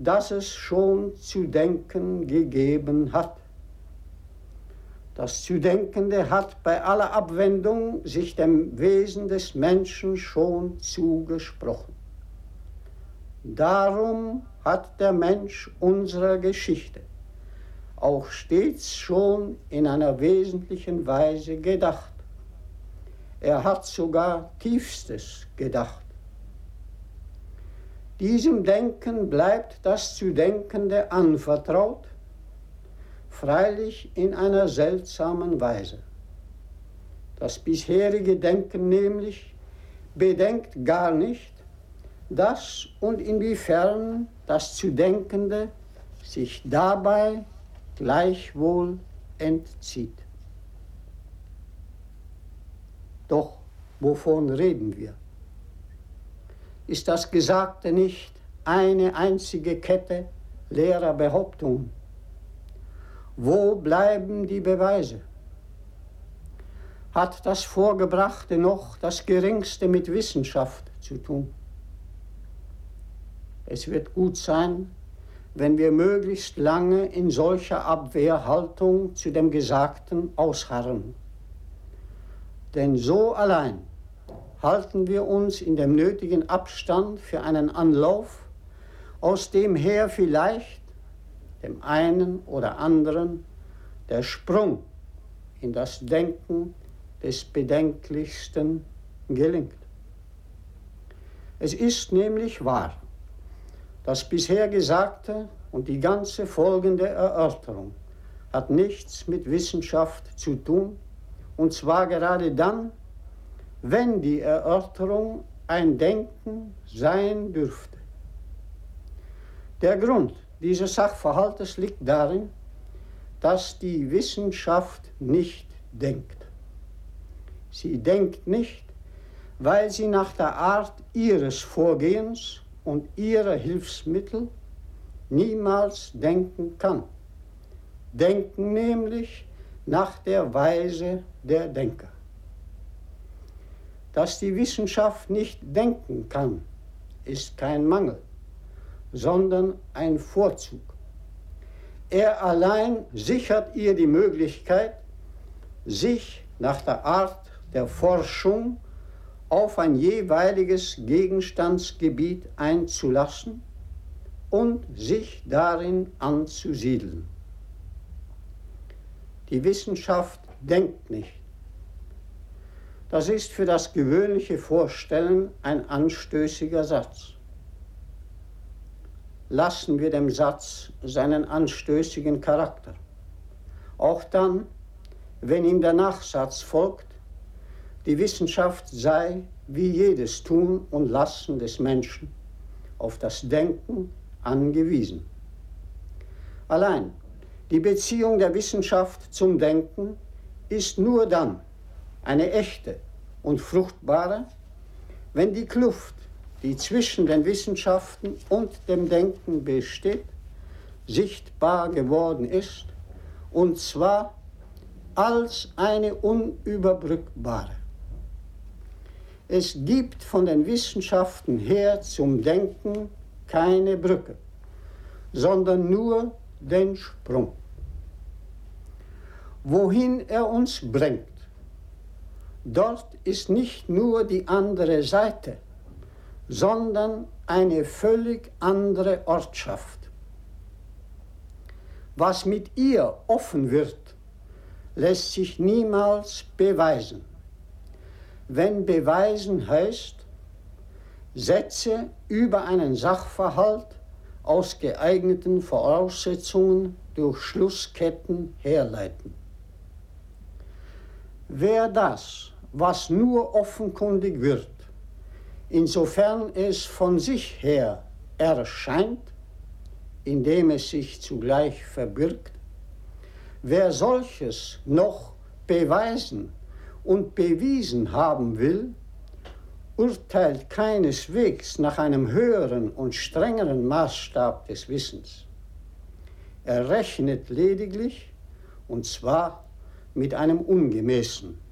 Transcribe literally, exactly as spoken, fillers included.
das es schon zu denken gegeben hat. Das Zudenkende hat bei aller Abwendung sich dem Wesen des Menschen schon zugesprochen. Darum hat der Mensch unserer Geschichte auch stets schon in einer wesentlichen Weise gedacht. Er hat sogar Tiefstes gedacht. Diesem Denken bleibt das Zudenkende anvertraut, freilich in einer seltsamen Weise. Das bisherige Denken nämlich bedenkt gar nicht, dass und inwiefern das Zudenkende sich dabei gleichwohl entzieht. Doch wovon reden wir? Ist das Gesagte nicht eine einzige Kette leerer Behauptungen? Wo bleiben die Beweise? Hat das Vorgebrachte noch das Geringste mit Wissenschaft zu tun? Es wird gut sein, wenn wir möglichst lange in solcher Abwehrhaltung zu dem Gesagten ausharren. Denn so allein halten wir uns in dem nötigen Abstand für einen Anlauf, aus dem her vielleicht dem einen oder anderen der Sprung in das Denken des Bedenklichsten gelingt. Es ist nämlich wahr, das bisher Gesagte und die ganze folgende Erörterung hat nichts mit Wissenschaft zu tun, und zwar gerade dann, wenn die Erörterung ein Denken sein dürfte. Der Grund dieses Sachverhaltes liegt darin, dass die Wissenschaft nicht denkt. Sie denkt nicht, weil sie nach der Art ihres Vorgehens und ihrer Hilfsmittel niemals denken kann. Denken nämlich nach der Weise der Denker. Dass die Wissenschaft nicht denken kann, ist kein Mangel, sondern ein Vorzug. Er allein sichert ihr die Möglichkeit, sich nach der Art der Forschung auf ein jeweiliges Gegenstandsgebiet einzulassen und sich darin anzusiedeln. Die Wissenschaft denkt nicht. Das ist für das gewöhnliche Vorstellen ein anstößiger Satz. Lassen wir dem Satz seinen anstößigen Charakter. Auch dann, wenn ihm der Nachsatz folgt, die Wissenschaft sei, wie jedes Tun und Lassen des Menschen, auf das Denken angewiesen. Allein die Beziehung der Wissenschaft zum Denken ist nur dann eine echte und fruchtbare, wenn die Kluft, die zwischen den Wissenschaften und dem Denken besteht, sichtbar geworden ist, und zwar als eine unüberbrückbare. Es gibt von den Wissenschaften her zum Denken keine Brücke, sondern nur den Sprung. Wohin er uns bringt, dort ist nicht nur die andere Seite, sondern eine völlig andere Ortschaft. Was mit ihr offen wird, lässt sich niemals beweisen. Wenn beweisen heißt, Sätze über einen Sachverhalt aus geeigneten Voraussetzungen durch Schlussketten herleiten. Wer das, was nur offenkundig wird, insofern es von sich her erscheint, indem es sich zugleich verbirgt, wer solches noch beweisen und bewiesen haben will, urteilt keineswegs nach einem höheren und strengeren Maßstab des Wissens. Er rechnet lediglich, und zwar mit einem ungemäßen.